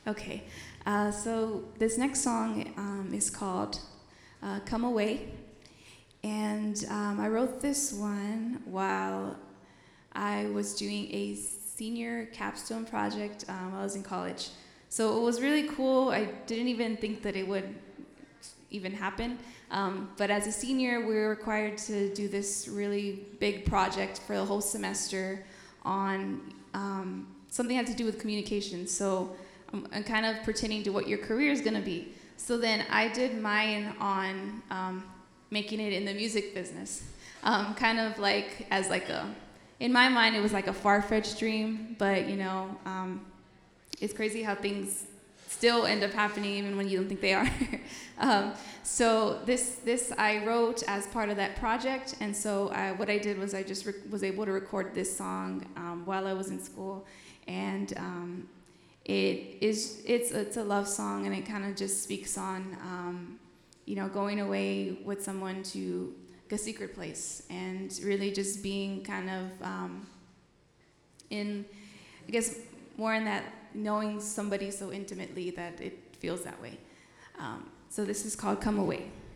Okay, so this next song is called Come Away. And I wrote this one while I was doing a senior capstone project while I was in college. So it was really cool. I didn't even think that it would even happen. But as a senior, we were required to do this really big project for the whole semester on something that had to do with communication. So I'm kind of pertaining to what your career is going to be. So then I did mine on making it in the music business. Kind of like as like in my mind, it was like a far-fetched dream, but it's crazy how things still end up happening even when you don't think they are. So this I wrote as part of that project, and so what I did was I just was able to record this song while I was in school, and it's a love song, and it kind of just speaks on going away with someone to a secret place, and really just being kind of in, I guess, more in that knowing somebody so intimately that it feels that way. So this is called Come Away.